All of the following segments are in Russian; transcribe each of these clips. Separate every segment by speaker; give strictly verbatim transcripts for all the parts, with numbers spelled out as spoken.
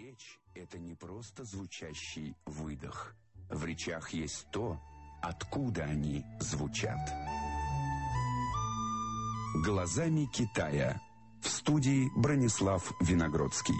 Speaker 1: Речь – это не просто звучащий выдох. В речах есть то, откуда они звучат. «Глазами Китая». В студии Бронислав Виногродский.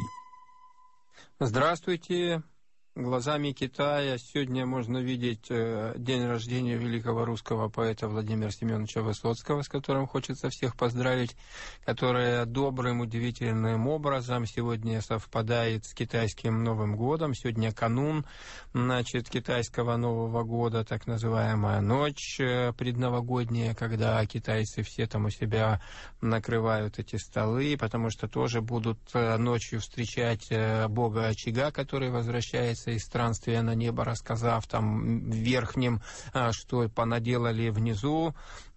Speaker 2: Здравствуйте. «Глазами Китая» сегодня можно видеть день рождения великого русского поэта Владимира Семеновича Высоцкого, с которым хочется всех поздравить, который добрым, удивительным образом сегодня совпадает с китайским Новым годом. Сегодня канун, значит, китайского Нового года, так называемая ночь предновогодняя, когда китайцы все там у себя накрывают эти столы, потому что тоже будут ночью встречать бога очага, который возвращается из странствия на небо, рассказав там верхним, что понаделали внизу.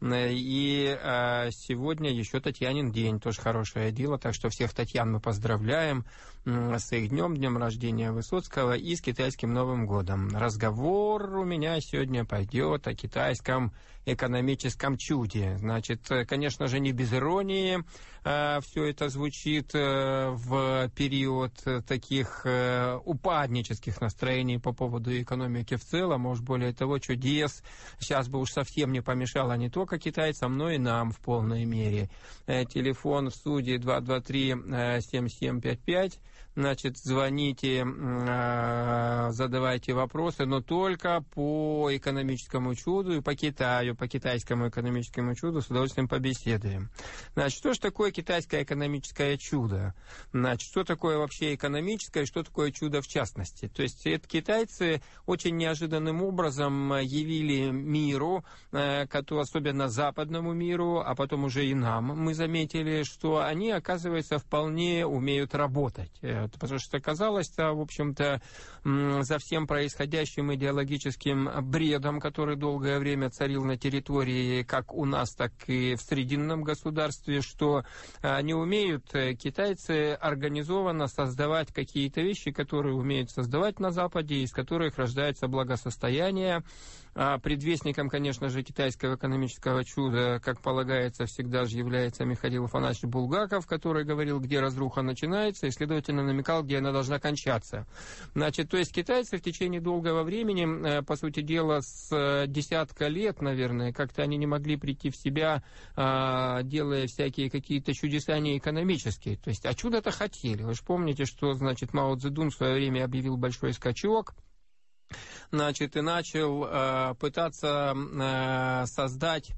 Speaker 2: И сегодня еще Татьянин день, тоже хорошее дело, так что всех Татьян мы поздравляем с их днем, днем рождения Высоцкого и с китайским Новым годом. Разговор у меня сегодня пойдет о китайском экономическом чуде. Значит, конечно же, не без иронии все это звучит в период таких упаднических настроений по поводу экономики в целом, может, более того, чудес сейчас бы уж совсем не помешало не только китайцам, но и нам в полной мере. Телефон в студии два два три семь семь пять пять. Значит, звоните, задавайте вопросы, но только по экономическому чуду и по Китаю, по китайскому экономическому чуду с удовольствием побеседуем. Значит, что же такое китайское экономическое чудо? Значит, что такое вообще экономическое, что такое чудо в частности? То есть, это китайцы очень неожиданным образом явили миру, особенно западному миру, а потом уже и нам, мы заметили, что они, оказывается, вполне умеют работать. Потому что казалось-то, в общем-то, за всем происходящим идеологическим бредом, который долгое время царил на территории как у нас, так и в срединном государстве, что не умеют китайцы организованно создавать какие-то вещи, которые умеют создавать на Западе, из которых рождается благосостояние. А предвестником, конечно же, китайского экономического чуда, как полагается, всегда же является Михаил Афанасьевич Булгаков, который говорил, где разруха начинается, и, следовательно, намекал, где она должна кончаться. Значит, то есть китайцы в течение долгого времени, по сути дела, с десятка лет, наверное, как-то они не могли прийти в себя, делая всякие какие-то чудеса не экономические. То есть, а чудо-то хотели. Вы же помните, что, значит, Мао Цзэдун в свое время объявил большой скачок, значит, и начал э, пытаться э, создать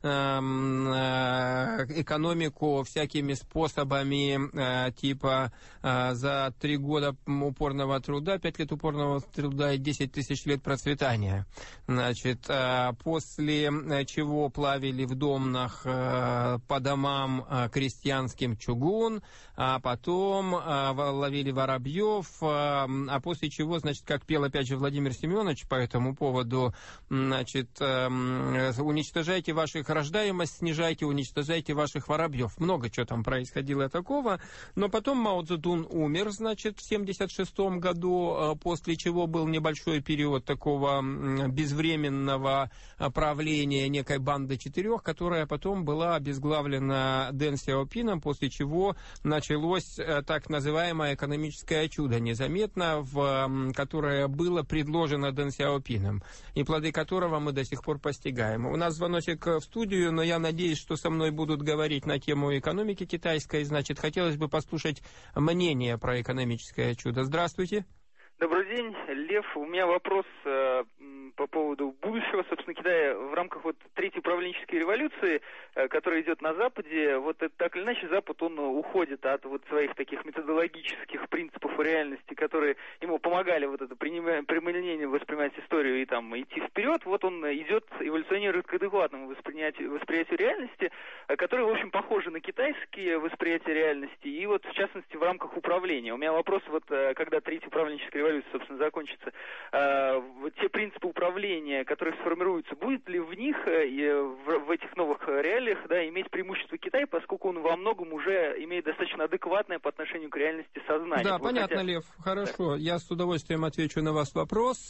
Speaker 2: экономику всякими способами, типа за три года упорного труда, пять лет упорного труда и десять тысяч лет процветания. Значит, после чего плавили в домнах по домам крестьянским чугун, а потом ловили воробьев, а после чего, значит, как пел опять же Владимир Семенович по этому поводу, значит, уничтожайте ваших рождаемость, снижайте, уничтожайте ваших воробьев. Много чего там происходило такого, но потом Мао Цзэдун умер, значит, в семьдесят шестом году, после чего был небольшой период такого безвременного правления некой банды четырех, которая потом была обезглавлена Дэн Сяопином, после чего началось так называемое экономическое чудо, незаметно, в, которое было предложено Дэн Сяопином, и плоды которого мы до сих пор постигаем. У нас звоночек в студию, но я надеюсь, что со мной будут говорить на тему экономики китайской. Значит, хотелось бы послушать мнение про экономическое чудо. Здравствуйте.
Speaker 3: Добрый день, Лев. У меня вопрос э, по поводу будущего, собственно, Китая в рамках вот третьей управленческой революции, э, которая идет на Западе. Вот это, так или иначе, Запад, он уходит от вот своих таких методологических принципов и реальности, которые ему помогали вот это применение воспринимать историю и там идти вперед. Вот он идет, эволюционирует к адекватному восприятию, восприятию реальности, э, которое, в общем, похоже на китайские восприятия реальности, и вот, в частности, в рамках управления. У меня вопрос, вот, э, когда третья управленческая революция, собственно, закончится, э, вот те принципы управления, управления, которые сформируются, будет ли в них, в этих новых реалиях, да, иметь преимущество Китай, поскольку он во многом уже имеет достаточно адекватное по отношению к реальности сознание?
Speaker 2: Да,
Speaker 3: вот
Speaker 2: понятно,
Speaker 3: хотя...
Speaker 2: Лев, хорошо. Да. Я с удовольствием отвечу на ваш вопрос.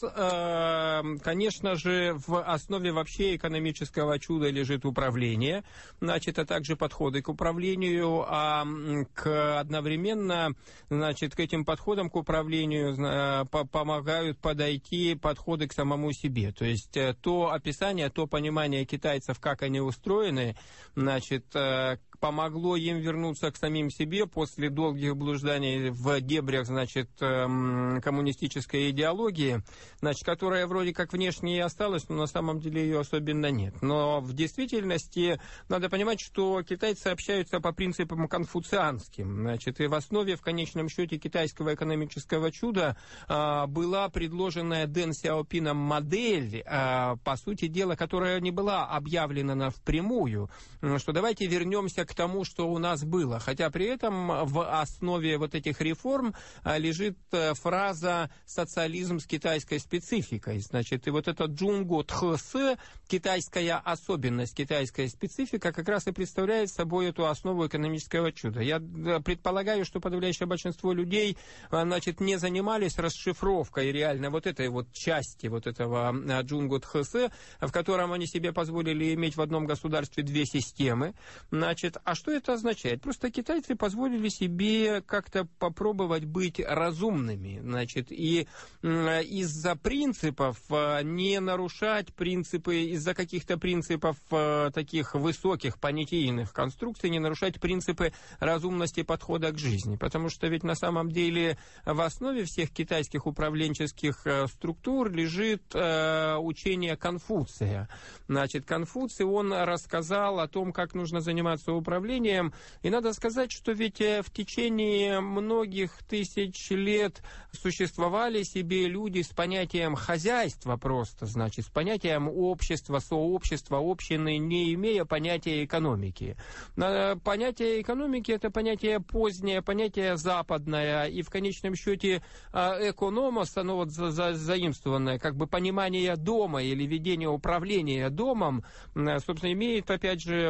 Speaker 2: Конечно же, в основе вообще экономического чуда лежит управление, значит, а также подходы к управлению, а к одновременно, значит, к этим подходам к управлению помогают подойти подходы к самому себе. То есть то описание, то понимание китайцев, как они устроены, значит, помогло им вернуться к самим себе после долгих блужданий в дебрях, значит, коммунистической идеологии, значит, которая вроде как внешне и осталась, но на самом деле ее особенно нет. Но в действительности надо понимать, что китайцы общаются по принципам конфуцианским. Значит, и в основе, в конечном счете, китайского экономического чуда а, была предложенная Дэн Сяопином модель, а, по сути дела, которая не была объявлена впрямую, что давайте вернемся к тому, что у нас было. Хотя при этом в основе вот этих реформ лежит фраза «социализм с китайской спецификой». Значит, и вот этот джунго тхэсэ, китайская особенность, китайская специфика, как раз и представляет собой эту основу экономического чуда. Я предполагаю, что подавляющее большинство людей, значит, не занимались расшифровкой реально вот этой вот части вот этого джунго тхэсэ, в котором они себе позволили иметь в одном государстве две системы. Значит, а что это означает? Просто китайцы позволили себе как-то попробовать быть разумными, значит, и из-за принципов не нарушать принципы, из-за каких-то принципов таких высоких понятийных конструкций, не нарушать принципы разумности подхода к жизни. Потому что ведь на самом деле в основе всех китайских управленческих структур лежит учение Конфуция. Значит, Конфуций, он рассказал о том, как нужно заниматься управлением. И надо сказать, что ведь в течение многих тысяч лет существовали себе люди с понятием хозяйства просто, значит, с понятием общества, сообщества, общины, не имея понятия экономики. Понятие экономики – это понятие позднее, понятие западное, и в конечном счете экономос, оно вот за, за, заимствованное, как бы понимание дома или ведение управления домом, собственно, имеет, опять же,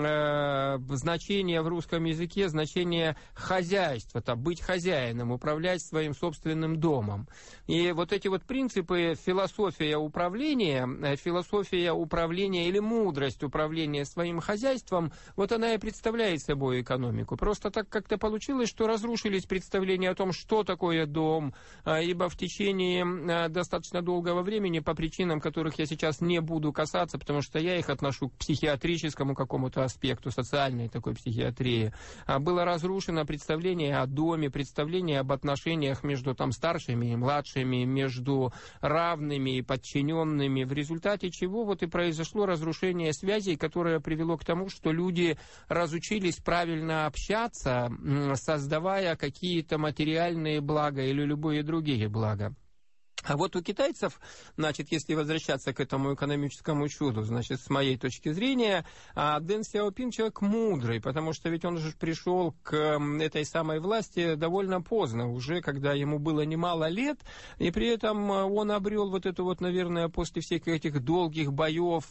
Speaker 2: значение в русском языке, значение хозяйства, то быть хозяином, управлять своим собственным домом. И вот эти вот принципы, философия управления, философия управления или мудрость управления своим хозяйством, вот она и представляет собой экономику. Просто так как-то получилось, что разрушились представления о том, что такое дом, ибо в течение достаточно долгого времени, по причинам, которых я сейчас не буду касаться, потому что я их отношу к психиатрическому какому-то аспекту, социальной такой психиатрии, было разрушено представление о доме, представление об отношениях между там старшими и младшими, между равными и подчиненными, в результате чего вот и произошло разрушение связей, которое привело к тому, что люди разучились правильно общаться, создавая какие-то материальные блага или любые другие блага. А вот у китайцев, значит, если возвращаться к этому экономическому чуду, значит, с моей точки зрения, Дэн Сяопин человек мудрый, потому что ведь он же пришел к этой самой власти довольно поздно, уже когда ему было немало лет, и при этом он обрел вот эту вот, наверное, после всех этих долгих боев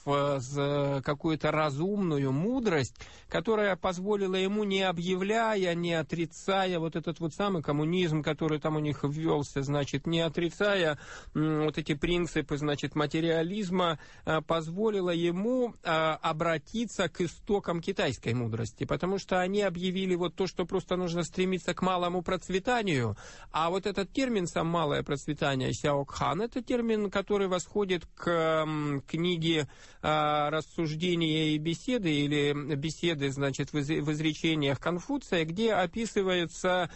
Speaker 2: какую-то разумную мудрость, которая позволила ему, не объявляя, не отрицая вот этот вот самый коммунизм, который там у них ввелся, значит, не отрицая вот эти принципы, значит, материализма, позволило ему обратиться к истокам китайской мудрости, потому что они объявили вот то, что просто нужно стремиться к малому процветанию, а вот этот термин «сам малое процветание» Сяокхан, это термин, который восходит к книге «Рассуждения и беседы» или «Беседы», значит, в изречениях Конфуция, где описываются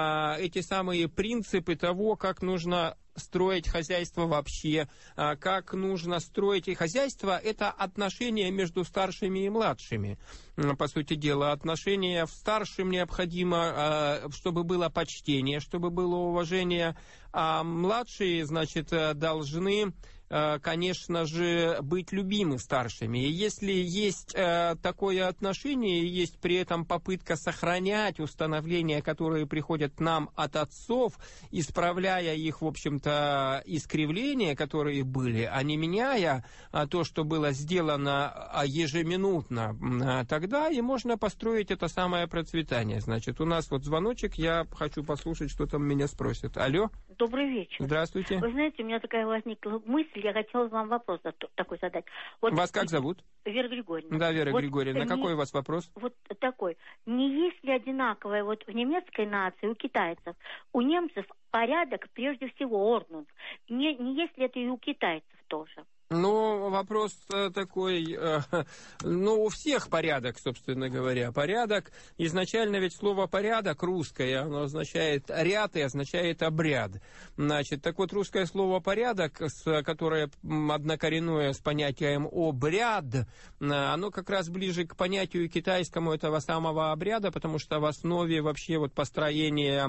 Speaker 2: эти самые принципы того, как нужно строить хозяйство вообще, как нужно строить и хозяйство, это отношения между старшими и младшими. По сути дела, отношения в старшем необходимо, чтобы было почтение, чтобы было уважение, а младшие, значит, должны, конечно же, быть любимы старшими. И если есть э, такое отношение, есть при этом попытка сохранять установления, которые приходят к нам от отцов, исправляя их, в общем-то, искривления, которые были, а не меняя а, то, что было сделано ежеминутно, а, тогда и можно построить это самое процветание. Значит, у нас вот звоночек, я хочу послушать, что там меня спросят. Алло?
Speaker 4: Добрый вечер.
Speaker 2: Здравствуйте.
Speaker 4: Вы знаете, у меня такая возникла мысль, я хотела вам вопрос такой задать. Вот
Speaker 2: вас как зовут?
Speaker 4: Вера Григорьевна.
Speaker 2: Да, Вера
Speaker 4: вот
Speaker 2: Григорьевна.
Speaker 4: не,
Speaker 2: какой у вас вопрос?
Speaker 4: Вот такой. Не есть ли одинаковое вот в немецкой нации, у китайцев? У немцев порядок, прежде всего, орднунг. Не, не есть ли это и у китайцев тоже?
Speaker 2: Ну, вопрос такой, э, ну, у всех порядок, собственно говоря. Порядок, изначально ведь слово «порядок» русское, оно означает ряд и означает обряд. Значит, так вот, русское слово «порядок», с, которое однокоренное с понятием «обряд», оно как раз ближе к понятию китайскому этого самого обряда, потому что в основе вообще вот построения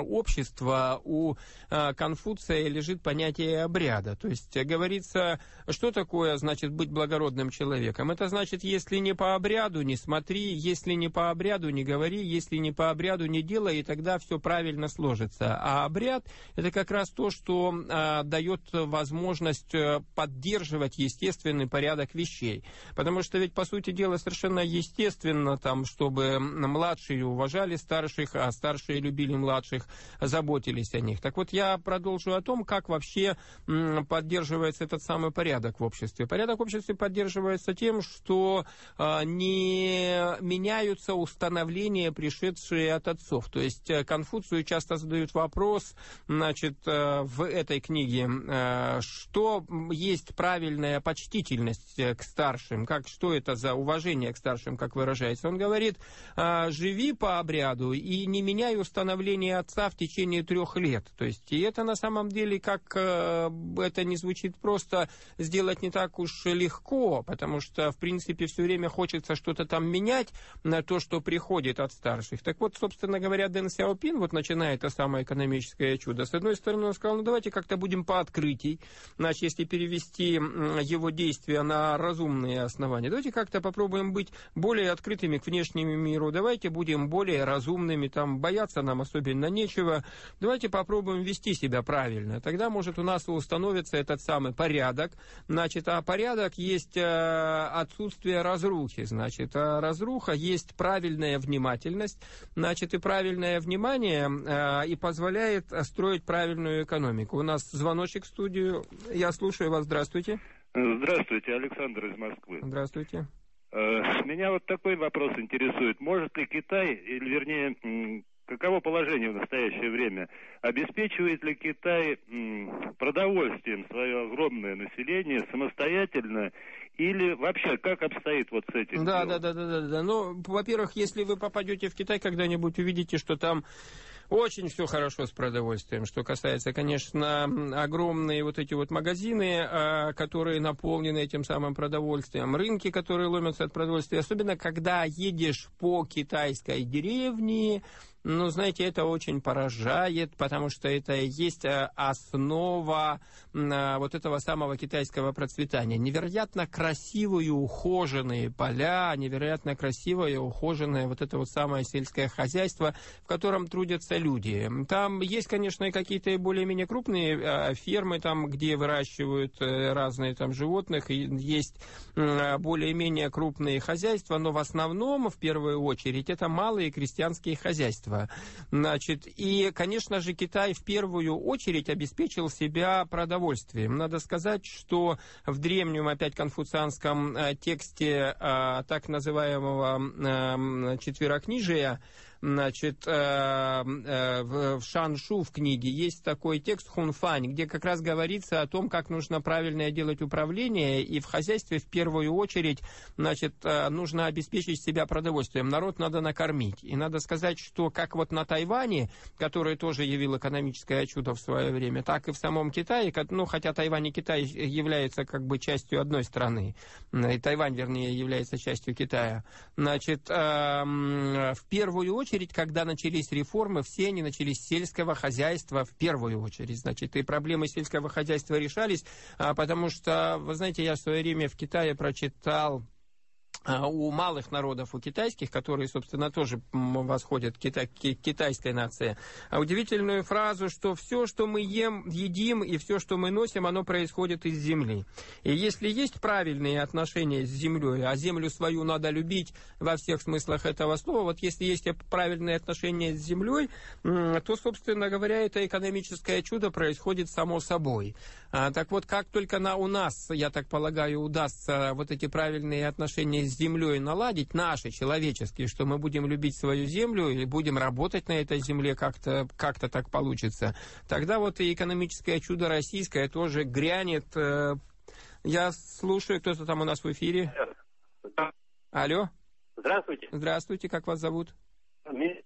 Speaker 2: общества у Конфуция лежит понятие обряда. То есть, говорится... Что такое, значит, быть благородным человеком? Это значит, если не по обряду, не смотри, если не по обряду, не говори, если не по обряду, не делай, и тогда все правильно сложится. А обряд – это как раз то, что а, дает возможность поддерживать естественный порядок вещей. Потому что ведь, по сути дела, совершенно естественно, там, чтобы младшие уважали старших, а старшие любили младших, заботились о них. Так вот, я продолжу о том, как вообще м, поддерживается этот самый порядок в обществе. Порядок в обществе поддерживается тем, что а, не меняются установления, пришедшие от отцов. То есть Конфуцию часто задают вопрос, значит, а, в этой книге, а, что есть правильная почтительность к старшим, как, что это за уважение к старшим, как выражается. Он говорит, а, живи по обряду и не меняй установления отца в течение трех лет. То есть, и это на самом деле, как а, это не звучит просто, сделать не так уж легко, потому что, в принципе, все время хочется что-то там менять на то, что приходит от старших. Так вот, собственно говоря, Дэн Сяопин, вот начиная это самое экономическое чудо, с одной стороны, он сказал, ну давайте как-то будем по открытий, значит, если перевести его действия на разумные основания, давайте как-то попробуем быть более открытыми к внешнему миру, давайте будем более разумными, там, бояться нам особенно нечего, давайте попробуем вести себя правильно, тогда, может, у нас установится этот самый порядок. Значит, а порядок есть отсутствие разрухи, значит, а разруха есть правильная внимательность, значит, и правильное внимание и позволяет строить правильную экономику. У нас звоночек в студию, я слушаю вас, здравствуйте.
Speaker 5: Здравствуйте, Александр из Москвы.
Speaker 2: Здравствуйте.
Speaker 5: Меня вот такой вопрос интересует, может ли Китай, или вернее... Каково положение в настоящее время? Обеспечивает ли Китай м, продовольствием свое огромное население самостоятельно или вообще как обстоит вот с этим?
Speaker 2: Да, да, да, да, да, да. Ну, во-первых, если вы попадете в Китай когда-нибудь, увидите, что там очень все хорошо с продовольствием. Что касается, конечно, огромные вот эти вот магазины, которые наполнены этим самым продовольствием, рынки, которые ломятся от продовольствия, особенно когда едешь по китайской деревне. Ну, знаете, это очень поражает, потому что это и есть основа вот этого самого китайского процветания. Невероятно красивые, ухоженные поля, невероятно красивое, ухоженное вот это вот самое сельское хозяйство, в котором трудятся люди. Там есть, конечно, и какие-то более-менее крупные фермы, там, где выращивают разные там животных, и есть более-менее крупные хозяйства, но в основном, в первую очередь, это малые крестьянские хозяйства. Значит, и, конечно же, Китай в первую очередь обеспечил себя продовольствием. Надо сказать, что в древнем, опять, конфуцианском тексте так называемого четверокнижия, значит, в Шаншу в книге есть такой текст Хунфань, где как раз говорится о том, как нужно правильно делать управление, и в хозяйстве в первую очередь, значит, нужно обеспечить себя продовольствием. Народ надо накормить. И надо сказать, что как вот на Тайване, который тоже явил экономическое чудо в свое время, так и в самом Китае, ну, хотя Тайвань и Китай являются как бы частью одной страны, и Тайвань, вернее, является частью Китая, значит, в первую очередь очередь, когда начались реформы, все они начались с сельского хозяйства в первую очередь. Значит, и проблемы сельского хозяйства решались, потому что, вы знаете, я в свое время в Китае прочитал у малых народов, у китайских, которые, собственно, тоже восходят к кита- к китайской нации, удивительную фразу, что все, что мы ем, едим, и все, что мы носим, оно происходит из земли. И если есть правильные отношения с землей, а землю свою надо любить во всех смыслах этого слова, вот если есть правильные отношения с землей, то, собственно говоря, это экономическое чудо происходит само собой. А, так вот, как только на, у нас, я так полагаю, удастся вот эти правильные отношения с землей наладить, наши, человеческие, что мы будем любить свою землю и будем работать на этой земле, как-то, как-то так получится, тогда вот и экономическое чудо российское тоже грянет. Я слушаю, кто-то там у нас в эфире. Алло.
Speaker 6: Здравствуйте.
Speaker 2: Здравствуйте, как вас зовут?
Speaker 6: В две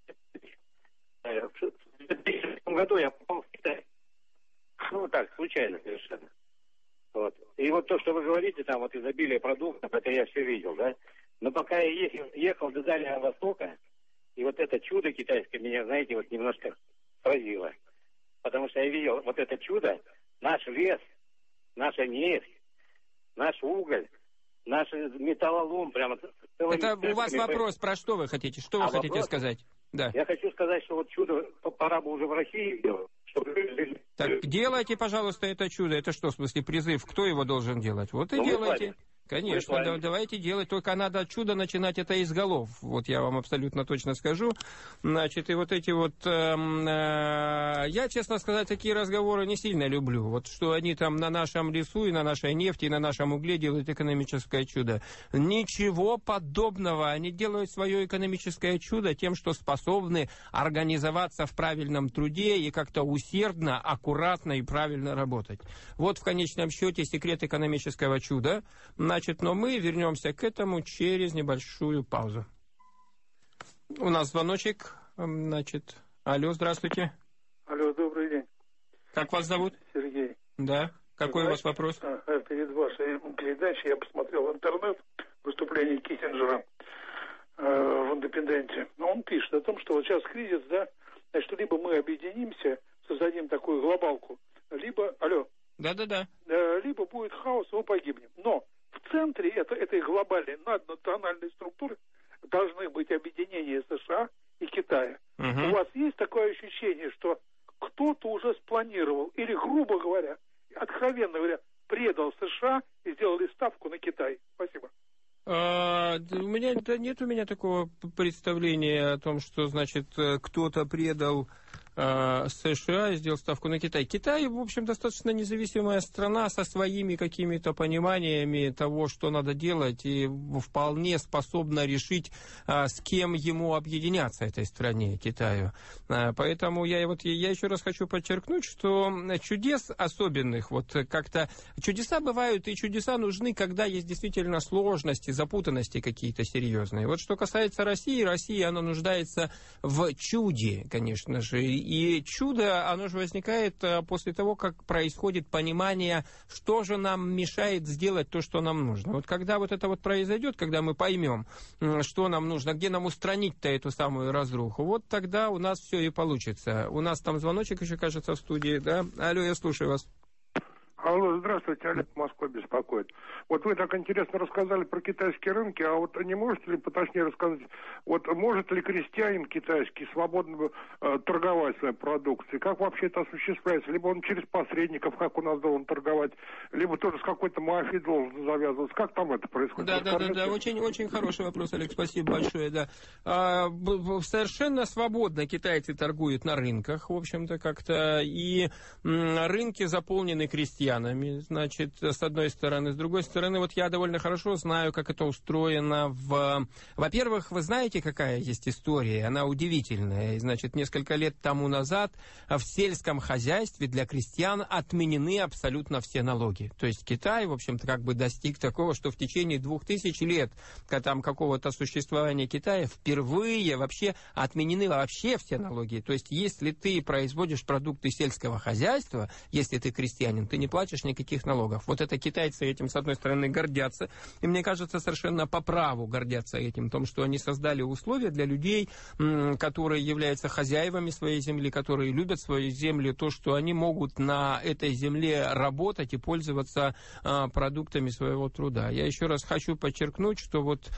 Speaker 6: тысячи шестом году я попал в Китай. Ну, так, случайно совершенно. Вот. И вот то, что вы говорите, там вот изобилие продуктов, это я все видел, да? Но пока я ехал, ехал до Дальнего Востока, и вот это чудо китайское меня, знаете, вот немножко поразило. Потому что я видел вот это чудо, наш лес, наша нефть, наш уголь, наш металлолом, прямо...
Speaker 2: Это у вас вопрос, про что вы хотите? Что вы
Speaker 6: а
Speaker 2: хотите
Speaker 6: вопрос,
Speaker 2: сказать? Да.
Speaker 6: Я хочу сказать, что вот чудо пора бы уже в России делать.
Speaker 2: Так делайте, пожалуйста, это чудо. Это что, в смысле, призыв? Кто его должен делать? Вот и
Speaker 6: ну,
Speaker 2: делайте. Конечно, да, давайте делать. Только надо чудо начинать это из голов. Вот я вам абсолютно точно скажу. Значит, и вот эти вот... Э, э, я, честно сказать, такие разговоры не сильно люблю. Вот что они там на нашем лесу и на нашей нефти, и на нашем угле делают экономическое чудо. Ничего подобного. Они делают свое экономическое чудо тем, что способны организоваться в правильном труде и как-то усердно, аккуратно и правильно работать. Вот в конечном счете секрет экономического чуда. Значит, но мы вернемся к этому через небольшую паузу. У нас звоночек. Значит, алло, здравствуйте.
Speaker 7: Алло, добрый день.
Speaker 2: Как вас зовут?
Speaker 7: Сергей.
Speaker 2: Да. Какой
Speaker 7: Знаете,
Speaker 2: у вас вопрос?
Speaker 7: Перед вашей передачей я посмотрел в интернет выступление Киссинджера э, в «Индепенденте». Он пишет о том, что вот сейчас кризис, да, значит, либо мы объединимся, создадим такую глобалку, либо, алло,
Speaker 2: да-да-да,
Speaker 7: э, либо будет хаос, и мы погибнем. Но в центре это, этой глобальной наднациональной структуры должны быть объединения США и Китая.
Speaker 2: угу.
Speaker 7: У вас есть такое ощущение, что кто-то уже спланировал, или, грубо говоря, откровенно говоря, предал США и сделали ставку на Китай? Спасибо.
Speaker 2: А, у меня да, нет у меня такого представления о том, что, значит, кто-то предал а, США и сделал ставку на Китай. Китай, в общем, достаточно независимая страна со своими какими-то пониманиями того, что надо делать, и вполне способна решить, а, с кем ему объединяться этой стране, Китаю. А, поэтому я, вот, я еще раз хочу подчеркнуть, что чудес особенных, вот как-то чудеса бывают, и чудеса нужны, когда есть действительно сложности, запутанности какие-то серьезные. Вот что касается России, Россия, она нуждается в чуде, конечно же. И чудо, оно же возникает после того, как происходит понимание, что же нам мешает сделать то, что нам нужно. Вот когда вот это вот произойдет, когда мы поймем, что нам нужно, где нам устранить-то эту самую разруху, вот тогда у нас все и получится. У нас там звоночек еще, кажется, в студии, да? Алло, я слушаю вас.
Speaker 8: Алло, здравствуйте, Олег, Москва беспокоит. Вот вы так интересно рассказали про китайские рынки, а вот не можете ли поточнее рассказать, вот может ли крестьянин китайский свободно э, торговать своей продукцией? Как вообще это осуществляется? Либо он через посредников, как у нас должен торговать, либо тоже с какой-то мафией должен завязываться. Как там это происходит?
Speaker 2: Да, да, да, да, очень, очень хороший вопрос, Олег, спасибо большое, да. А, совершенно свободно китайцы торгуют на рынках, в общем-то, как-то, и м, рынки заполнены крестьянами. Значит, с одной стороны. С другой стороны, вот я довольно хорошо знаю, как это устроено в... Во-первых, вы знаете, какая есть история? Она удивительная. Значит, несколько лет тому назад в сельском хозяйстве для крестьян отменены абсолютно все налоги. То есть Китай, в общем-то, как бы достиг такого, что в течение двух тысяч лет там какого-то существования Китая впервые вообще отменены вообще все налоги. То есть если ты производишь продукты сельского хозяйства, если ты крестьянин, ты не платишь платишь никаких налогов. Вот это китайцы этим, с одной стороны, гордятся. И мне кажется, совершенно по праву гордятся этим, том, что они создали условия для людей, которые являются хозяевами своей земли, которые любят свою землю, то, что они могут на этой земле работать и пользоваться а, продуктами своего труда. Я еще раз хочу подчеркнуть, что вот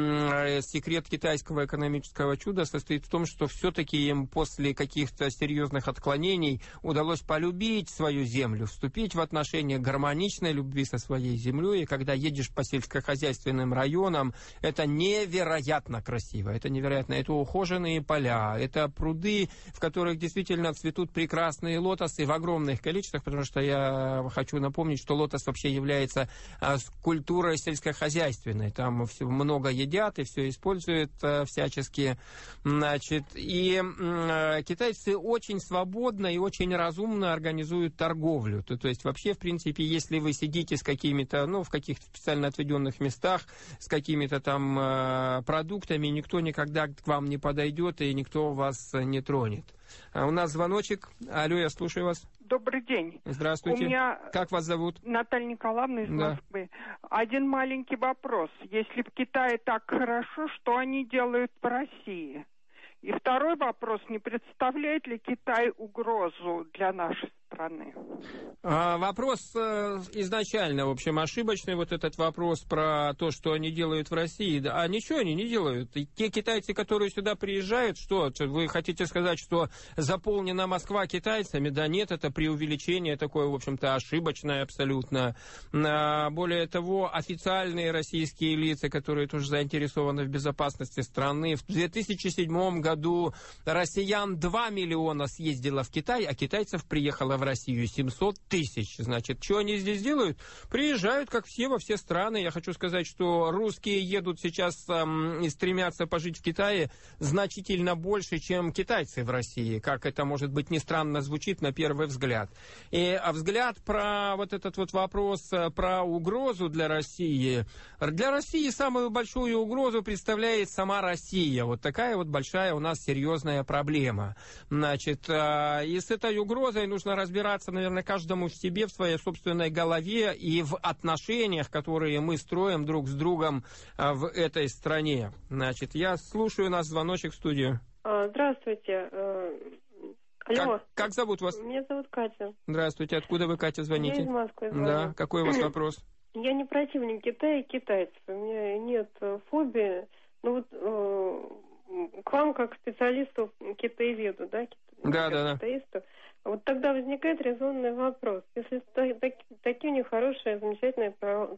Speaker 2: м, секрет китайского экономического чуда состоит в том, что все-таки им после каких-то серьезных отклонений удалось полюбить свою землю, вступить в отношения гармоничной любви со своей землей. И когда едешь по сельскохозяйственным районам, это невероятно красиво, это невероятно. Это ухоженные поля, это пруды, в которых действительно цветут прекрасные лотосы в огромных количествах, потому что я хочу напомнить, что лотос вообще является а, культурой сельскохозяйственной. Там все, много едят и все используют а, всячески. Значит, и а, китайцы очень свободно и очень разумно организуют торговлю. То, то есть вообще, в принципе, если вы сидите с какими-то, ну, в каких-то специально отведенных местах, с какими-то там а, продуктами, никто никогда к вам не подойдет и никто вас не тронет. А у нас звоночек. Алло, я слушаю вас.
Speaker 9: Добрый день.
Speaker 2: Здравствуйте.
Speaker 9: У меня
Speaker 2: как вас зовут?
Speaker 9: Наталья Николаевна из
Speaker 2: да.
Speaker 9: Москвы. Один маленький вопрос. Если в Китае так хорошо, что они делают в России? И второй вопрос. Не представляет ли Китай угрозу для нашей страны?
Speaker 2: А, вопрос э, изначально, в общем, ошибочный, вот этот вопрос про то, что они делают в России. Да, а ничего они не делают. И те китайцы, которые сюда приезжают, что, вы хотите сказать, что заполнена Москва китайцами? Да нет, это преувеличение такое, в общем-то, ошибочное абсолютно. А, более того, официальные российские лица, которые тоже заинтересованы в безопасности страны, в две тысячи седьмом году россиян два миллиона съездило в Китай, а китайцев приехало в Россию семьсот тысяч. Значит, что они здесь делают? Приезжают, как все, во все страны. Я хочу сказать, что русские едут сейчас эм, и стремятся пожить в Китае значительно больше, чем китайцы в России. Как это, может быть, не странно звучит на первый взгляд. И а взгляд про вот этот вот вопрос, про угрозу для России. Для России самую большую угрозу представляет сама Россия. Вот такая вот большая у нас серьезная проблема. Значит, э, и с этой угрозой нужно разбираться. разбираться, наверное, каждому в себе, в своей собственной голове и в отношениях, которые мы строим друг с другом а, в этой стране. Значит, я слушаю, у нас звоночек в студию.
Speaker 10: Здравствуйте. Алло.
Speaker 2: Как, как зовут вас?
Speaker 10: Меня зовут Катя.
Speaker 2: Здравствуйте. Откуда вы, Катя, звоните?
Speaker 10: Я из Москвы звоню.
Speaker 2: Да. Какой у вас вопрос?
Speaker 10: Я не противник Китая и китайцев. У меня нет фобии. Ну вот э, к вам, как специалисту китаеведу, да?
Speaker 2: Да, да, да.
Speaker 10: Китаисту. Вот тогда возникает резонный вопрос. Если так, так, такие у них хорошие, замечательные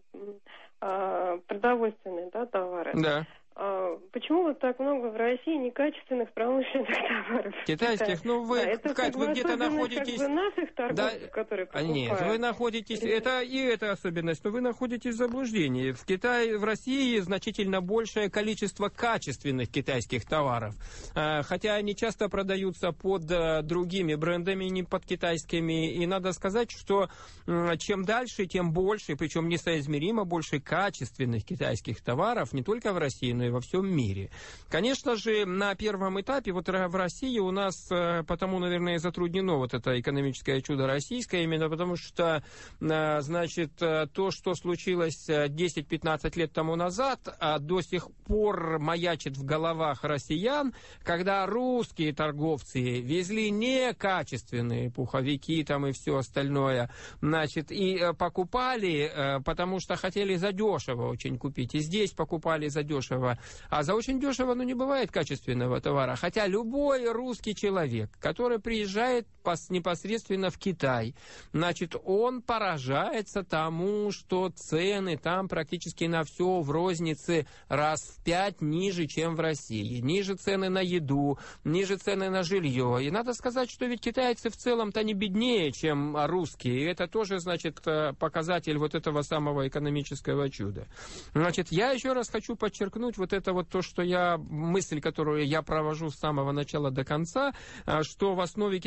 Speaker 10: продовольственные, да, товары,
Speaker 2: да.
Speaker 10: а, почему вот так много в России некачественных промышленных товаров?
Speaker 2: Китайских? Ну, вы,
Speaker 10: да, это,
Speaker 2: Кать,
Speaker 10: как
Speaker 2: вы
Speaker 10: бы
Speaker 2: где-то находитесь...
Speaker 10: Как бы наших торговцев,
Speaker 2: да,
Speaker 10: которые покупают.
Speaker 2: Нет, вы находитесь... Или... Это и эта особенность, но вы находитесь в заблуждении. В Китае, в России значительно большее количество качественных китайских товаров. Хотя они часто продаются под другими брендами, не под китайскими. И надо сказать, что чем дальше, тем больше, причем несоизмеримо больше качественных китайских товаров, не только в России, но и во всем мире. Конечно же, на первом этапе, вот в России у нас потому, наверное, затруднено вот это экономическое чудо российское, именно потому что, значит, то, что случилось десять-пятнадцать лет тому назад, до сих пор маячит в головах россиян, когда русские торговцы везли некачественные пуховики там и все остальное, значит, и покупали, потому что хотели задешево очень купить, и здесь покупали задешево. А за очень дешево, ну, не бывает качественного товара. Хотя любой русский человек, который приезжает непосредственно в Китай, значит, он поражается тому, что цены там практически на все в рознице раз в пять ниже, чем в России. Ниже цены на еду, ниже цены на жилье. И надо сказать, что ведь китайцы в целом-то не беднее, чем русские. И это тоже, значит, показатель вот этого самого экономического чуда. Значит, я еще раз хочу подчеркнуть вот это вот то, что я, мысль, которую я провожу с самого начала до конца, что в основе китайского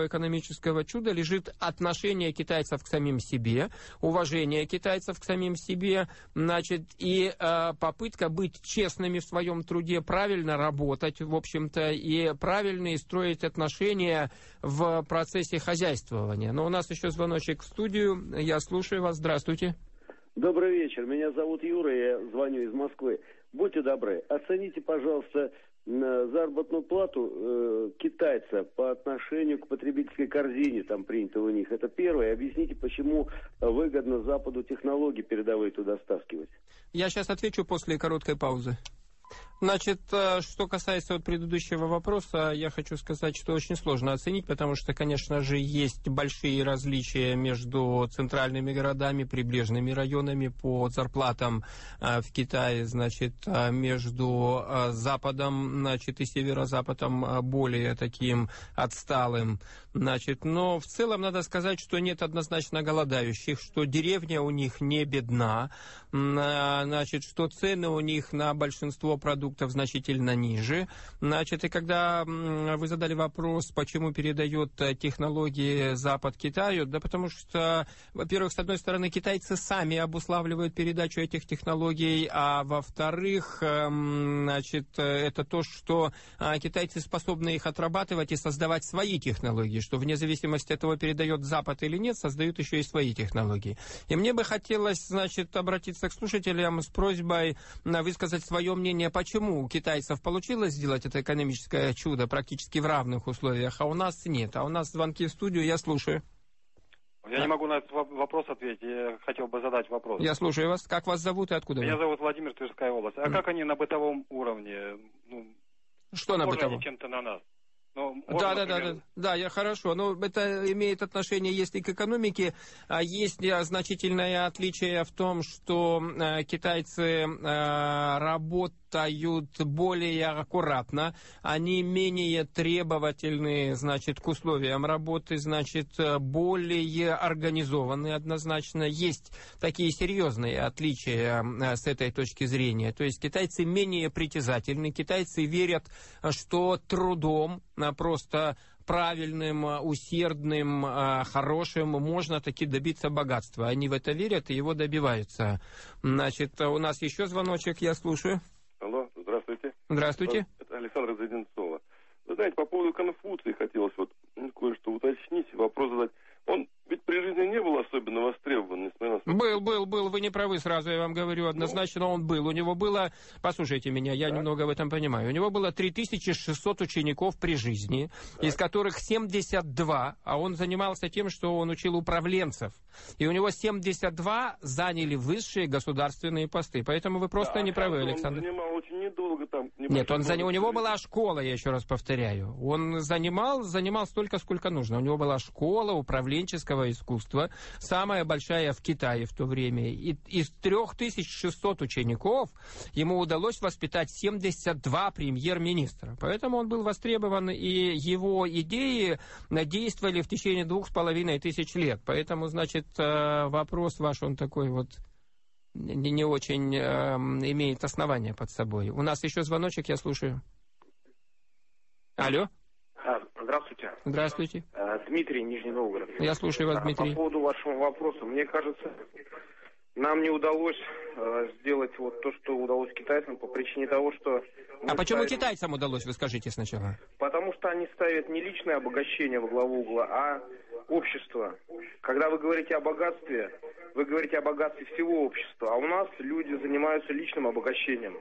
Speaker 2: второго экономического чуда лежит отношение китайцев к самим себе, уважение китайцев к самим себе, значит, и э, попытка быть честными в своем труде, правильно работать, в общем-то, и правильно строить отношения в процессе хозяйствования. Но у нас еще звоночек в студию. Я слушаю вас. Здравствуйте.
Speaker 11: Добрый вечер. Меня зовут Юра, я звоню из Москвы. Будьте добры, оцените, пожалуйста, заработную плату э, китайца по отношению к потребительской корзине, там принято у них. Это первое. Объясните, почему выгодно Западу технологии передовые туда стаскивать.
Speaker 2: Я сейчас отвечу после короткой паузы. Значит, что касается вот предыдущего вопроса, я хочу сказать, что очень сложно оценить, потому что, конечно же, есть большие различия между центральными городами, прибрежными районами по зарплатам в Китае, значит, между Западом, значит, и Северо-Западом более таким отсталым, значит, но в целом надо сказать, что нет однозначно голодающих, что деревня у них не бедна, значит, что цены у них на большинство продуктов значительно ниже. Значит, и когда вы задали вопрос, почему передает технологии Запад Китаю, да потому что, во-первых, с одной стороны, китайцы сами обуславливают передачу этих технологий, а во-вторых, значит, это то, что китайцы способны их отрабатывать и создавать свои технологии, что вне зависимости от того, передает Запад или нет, создают еще и свои технологии. И мне бы хотелось, значит, обратиться к слушателям с просьбой высказать свое мнение, почему у китайцев получилось сделать это экономическое чудо практически в равных условиях, а у нас нет. А у нас звонки в студию, я слушаю.
Speaker 12: Я а? не могу на этот вопрос ответить, я хотел бы задать вопрос.
Speaker 2: Я слушаю вас. Как вас зовут и откуда
Speaker 12: Меня
Speaker 2: вы?
Speaker 12: зовут Владимир, Тверская область. А mm. как они на бытовом уровне? Ну,
Speaker 2: что на бытовом?
Speaker 12: Они чем-то на нас? Ну,
Speaker 2: да, да, да, да, да, я хорошо. Но это имеет отношение, если к экономике, есть значительное отличие в том, что китайцы работают более аккуратно, они менее требовательны, значит, к условиям работы, значит, более организованные однозначно. Есть такие серьезные отличия с этой точки зрения. То есть китайцы менее притязательны, китайцы верят, что трудом, просто правильным, усердным, хорошим можно таки добиться богатства. Они в это верят и его добиваются. Значит, у нас еще звоночек, я слушаю.
Speaker 13: Алло, здравствуйте.
Speaker 2: Здравствуйте.
Speaker 13: Это Александр Заденцова. Вы знаете, по поводу Конфуции хотелось вот кое-что уточнить, вопрос задать. Он ведь при жизни не был особенно востребован, несмотря на...
Speaker 2: Был, был, был, вы не правы, сразу я вам говорю, однозначно он был. У него было, послушайте меня, я так. немного в этом понимаю, у него было три тысячи шестьсот учеников при жизни, так. из которых семьдесят два, а он занимался тем, что он учил управленцев. И у него семьдесят два заняли высшие государственные посты, поэтому вы просто да, не правы, Александр.
Speaker 13: Он занимал очень недолго там.
Speaker 2: Нет, он заня... у него была школа, я еще раз повторяю. Он занимал, занимал столько, сколько нужно. У него была школа управленческого искусства, самая большая в Китае в то время. И из три тысячи шестьсот учеников ему удалось воспитать семьдесят два премьер-министра. Поэтому он был востребован, и его идеи действовали в течение двух с половиной тысяч лет. Поэтому, значит, вопрос ваш, он такой вот не, не очень э, имеет основания под собой. У нас еще звоночек, я слушаю. Алло.
Speaker 14: Здравствуйте.
Speaker 2: Здравствуйте.
Speaker 14: Дмитрий, Нижний Новгород.
Speaker 2: Я слушаю вас, Дмитрий.
Speaker 14: По поводу вашего вопроса, мне кажется, нам не удалось э, сделать вот то, что удалось китайцам, по причине того, что...
Speaker 2: А почему ставим... китайцам удалось, вы скажите сначала?
Speaker 14: Потому что они ставят не личное обогащение во главу угла, а общество. Когда вы говорите о богатстве, вы говорите о богатстве всего общества, а у нас люди занимаются личным обогащением.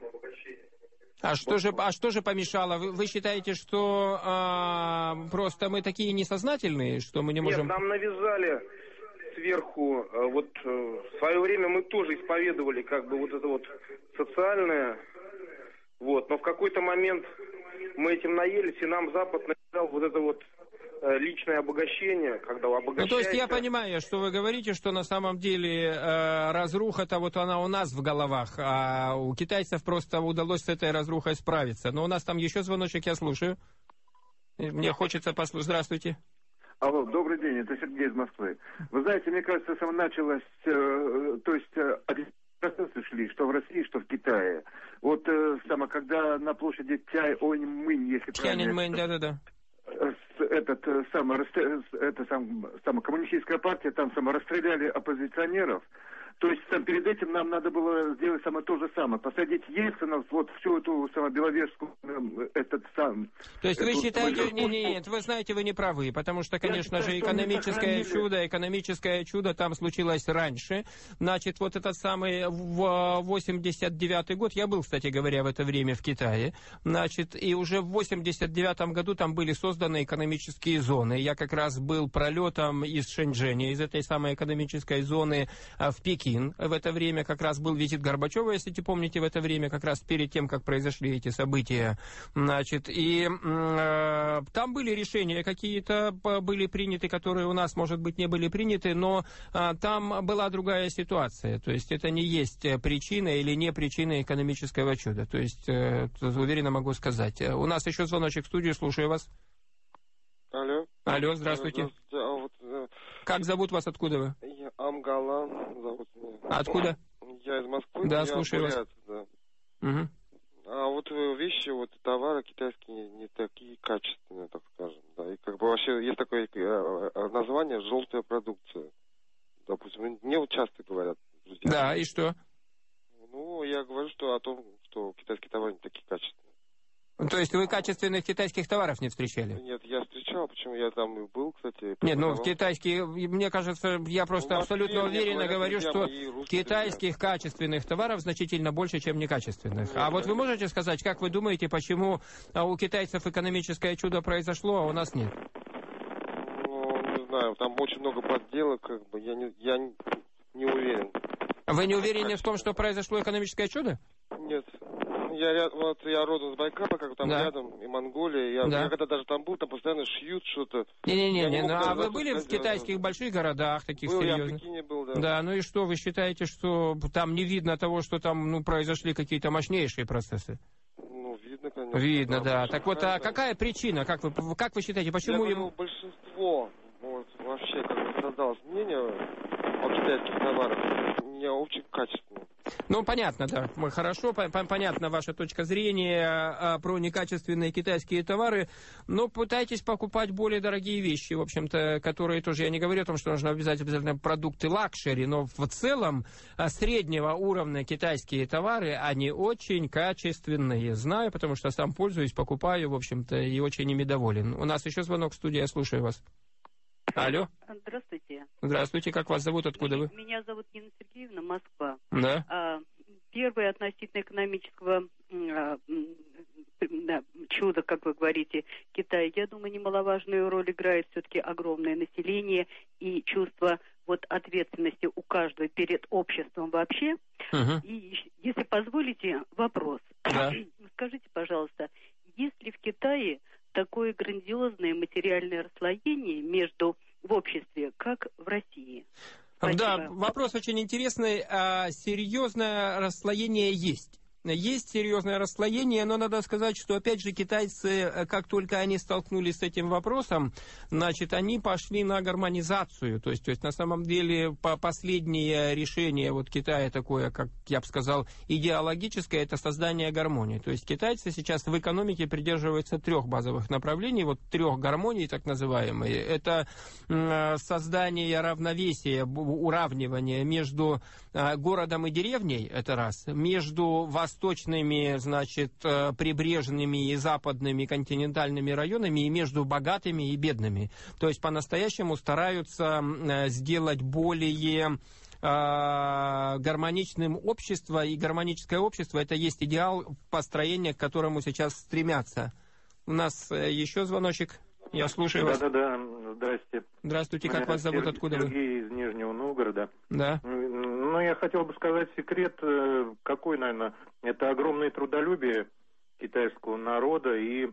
Speaker 2: А что же, а что же помешало? Вы, вы считаете, что а, просто мы такие несознательные, что мы не можем...
Speaker 14: Нет, нам навязали сверху, вот в свое время мы тоже исповедовали как бы вот это вот социальное, вот, но в какой-то момент мы этим наелись, и нам Запад навязал вот это вот личное обогащение, когда обогащается...
Speaker 2: Ну, то есть я понимаю, что вы говорите, что на самом деле э, разруха-то вот она у нас в головах, а у китайцев просто удалось с этой разрухой справиться. Но у нас там еще звоночек, я слушаю. Мне хочется послушать. Здравствуйте.
Speaker 15: Алло, добрый день, это Сергей из Москвы. Вы знаете, мне кажется, сам началось, э, то есть э, процессы шли, что в России, что в Китае. Вот э, само, когда на площади Тяньаньмэнь, если правильно...
Speaker 2: Тяньаньмэнь, да-да-да.
Speaker 15: этот самый, это сам, сама коммунистическая партия, там само расстреляли оппозиционеров. То есть там, перед этим нам надо было сделать самое то же самое. Посадить Ельцина, вот всю эту самую Беловежскую, этот сам...
Speaker 2: То есть вы считаете... Нет, нет, нет, вы знаете, вы не правы, потому что, конечно же, экономическое чудо, экономическое чудо там случилось раньше. Значит, вот этот самый в восемьдесят девятый год, я был, кстати говоря, в это время в Китае, значит, и уже в восемьдесят девятом году там были созданы экономические зоны. Я как раз был пролетом из Шэньчжэня, из этой самой экономической зоны в Пекин. В это время как раз был визит Горбачева, если помните, в это время, как раз перед тем, как произошли эти события. Значит, и э, там были решения какие-то, были приняты, которые у нас, может быть, не были приняты, но э, там была другая ситуация. То есть это не есть причина или не причина экономического чуда. То есть, э, уверенно могу сказать. У нас еще звоночек в студию, слушаю вас.
Speaker 16: Алло.
Speaker 2: Алло, здравствуйте.
Speaker 16: здравствуйте. А вот, э,
Speaker 2: как зовут вас, откуда вы?
Speaker 16: Я Амгала зовут меня.
Speaker 2: Откуда?
Speaker 16: Я из Москвы.
Speaker 2: Да,
Speaker 16: я
Speaker 2: слушаю
Speaker 16: бурят,
Speaker 2: вас.
Speaker 16: Да.
Speaker 2: Угу.
Speaker 16: А вот вещи, вот товары китайские не, не такие качественные, так скажем. Да. И как бы вообще есть такое название «желтая продукция». Допустим, мне вот часто говорят друзья.
Speaker 2: Да, и что?
Speaker 16: Ну, я говорю, что о том, что китайские товары не такие качественные.
Speaker 2: То есть вы качественных китайских товаров не встречали?
Speaker 16: Нет, я встречал, почему я там и был, кстати.
Speaker 2: Нет, ну в китайские, мне кажется, я просто ну, абсолютно уверенно говорю, что китайских друзья. Качественных товаров значительно больше, чем некачественных. Нет, а вот вы можете сказать, как вы думаете, почему у китайцев экономическое чудо произошло, а у нас нет?
Speaker 16: Ну, не знаю, там очень много подделок, как бы, я не, я не, не уверен.
Speaker 2: Вы не уверены в том, что произошло экономическое чудо?
Speaker 16: Нет. Я, вот, я родом с Байкапа, как там да. рядом, и Монголия. Я, да. я когда даже там был, там постоянно шьют что-то.
Speaker 2: Не-не-не, не, ну, а вы были в китайских больших городах, таких
Speaker 16: был,
Speaker 2: серьезных?
Speaker 16: Я в Пекине был, да.
Speaker 2: Да, ну и что, вы считаете, что там не видно того, что там ну, произошли какие-то мощнейшие процессы?
Speaker 16: Ну, видно, конечно.
Speaker 2: Видно, да. да. Так вот, а какая причина, как вы, как вы считаете, почему...
Speaker 16: Я говорю, большинство, вот, вообще, как бы создалось мнение о китайских товарах, не очень качественное.
Speaker 2: Ну, понятно, да. Хорошо, по понятна ваша точка зрения а, про некачественные китайские товары, но пытайтесь покупать более дорогие вещи, в общем-то, которые тоже, я не говорю о том, что нужно обязательно, обязательно продукты лакшери, но в целом а, среднего уровня китайские товары, они очень качественные. Знаю, потому что сам пользуюсь, покупаю, в общем-то, и очень ими доволен. У нас еще звонок в студии, я слушаю вас. Алло.
Speaker 17: Здравствуйте.
Speaker 2: Здравствуйте, как вас зовут, откуда вы?
Speaker 17: Меня зовут Нина Сергеевна, Москва.
Speaker 2: Да.
Speaker 17: А, первое относительно экономического а, да, чуда, как вы говорите, Китая. Я думаю, немаловажную роль играет все-таки огромное население и чувство вот ответственности у каждого перед обществом вообще.
Speaker 2: Угу.
Speaker 17: И, если позволите, вопрос.
Speaker 2: Да.
Speaker 17: Скажите, пожалуйста, есть ли в Китае такое грандиозное материальное расслоение между в обществе, как в России? Спасибо.
Speaker 2: Да, вопрос очень интересный. А, серьезное расслоение есть. Есть серьезное расслоение, но надо сказать, что, опять же, китайцы, как только они столкнулись с этим вопросом, значит, они пошли на гармонизацию. То есть, то есть на самом деле, по последнее решение вот Китая такое, как я бы сказал, идеологическое, это создание гармонии. То есть китайцы сейчас в экономике придерживаются трех базовых направлений, вот трех гармоний, так называемые. Это создание равновесия, уравнивания между городом и деревней, это раз, между восточными, значит, прибрежными и западными континентальными районами и между богатыми и бедными. То есть по-настоящему стараются сделать более гармоничным общество, и гармоническое общество — это есть идеал построения, к которому сейчас стремятся. У нас еще звоночек. Я слушаю вас.
Speaker 18: Да-да-да, здрасте.
Speaker 2: Здравствуйте, как вас зовут, откуда вы?
Speaker 18: Сергей из Нижнего Новгорода.
Speaker 2: Да.
Speaker 18: Ну, я хотел бы сказать секрет, какой, наверное, это огромное трудолюбие китайского народа и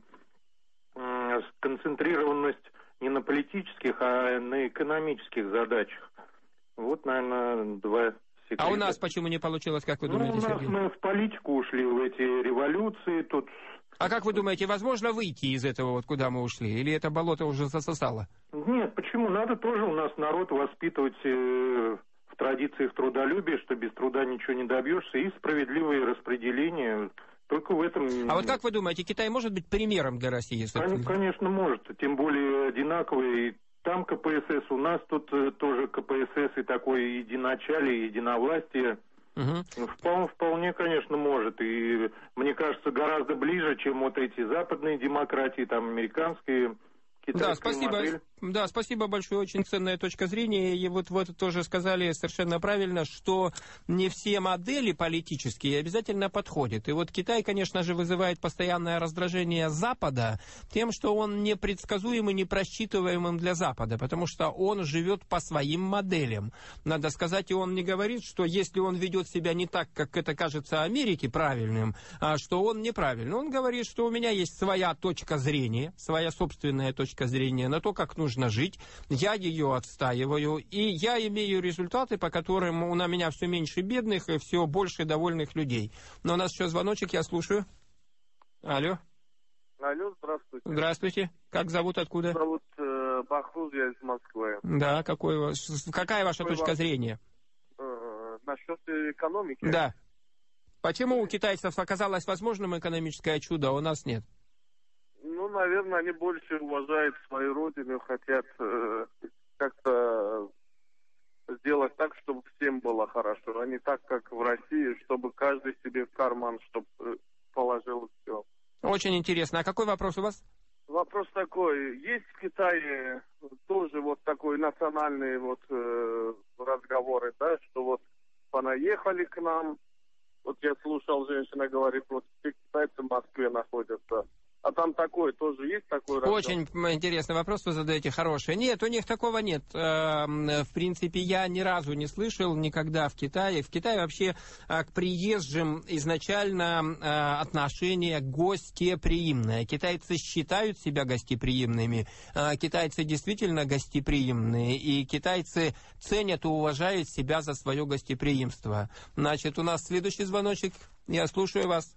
Speaker 18: сконцентрированность не на политических, а на экономических задачах. Вот, наверное, два секрета.
Speaker 2: А у нас почему не получилось, как вы думаете,
Speaker 18: ну, у нас
Speaker 2: Сергей?
Speaker 18: Мы в политику ушли, в эти революции, тут...
Speaker 2: А как вы думаете, возможно выйти из этого, вот куда мы ушли? Или это болото уже засосало?
Speaker 18: Нет, почему? Надо тоже у нас народ воспитывать э, в традициях трудолюбия, что без труда ничего не добьешься, и справедливое распределение. Только в этом...
Speaker 2: А вот как вы думаете, Китай может быть примером для России?
Speaker 18: Собственно? Конечно, может. Тем более одинаковые. Там ка пэ эс эс, у нас тут тоже ка пэ эс эс и такое единоначалие, единовластие. Угу. Вполне, вполне, конечно, может. И мне кажется, гораздо ближе, чем вот эти западные демократии, там американские, китайская
Speaker 2: да, спасибо.
Speaker 18: модель.
Speaker 2: Да, спасибо большое, очень ценная точка зрения. И вот вы тоже сказали совершенно правильно, что не все модели политические обязательно подходят. И вот Китай, конечно же, вызывает постоянное раздражение Запада тем, что он непредсказуемый, непросчитываемым для Запада, потому что он живет по своим моделям. Надо сказать, и он не говорит, что если он ведет себя не так, как это кажется Америке правильным, а что он неправильный. Он говорит, что у меня есть своя точка зрения, своя собственная точка зрения на то, как нужно нужно жить, я ее отстаиваю, и я имею результаты, по которым у меня все меньше бедных и все больше довольных людей. Но у нас еще звоночек, я слушаю. Алло.
Speaker 19: Алло, здравствуйте.
Speaker 2: Здравствуйте. Как зовут, откуда?
Speaker 19: Меня зовут э, Бахруз, я из Москвы.
Speaker 2: Да, какой у вас, какая ваша какой точка вам, зрения?
Speaker 19: Э, насчет экономики?
Speaker 2: Да. Почему у китайцев оказалось возможным экономическое чудо, а у нас нет?
Speaker 19: Ну, наверное, они больше уважают свою родину, хотят э, как-то сделать так, чтобы всем было хорошо, а не так, как в России, чтобы каждый себе в карман, чтобы положил все.
Speaker 2: Очень интересно. А какой вопрос у вас?
Speaker 19: Вопрос такой. Есть в Китае тоже вот такой национальные вот э, разговоры, да, что вот понаехали к нам. Вот я слушал, женщина говорит, вот все китайцы в Москве находятся. А там такое тоже есть такой разговор?
Speaker 2: Очень интересный вопрос вы задаете, хороший. Нет, у них такого нет. В принципе, я ни разу не слышал никогда в Китае. В Китае вообще к приезжим изначально отношение гостеприимное. Китайцы считают себя гостеприимными. Китайцы действительно гостеприимные. И китайцы ценят и уважают себя за свое гостеприимство. Значит, у нас следующий звоночек. Я слушаю вас.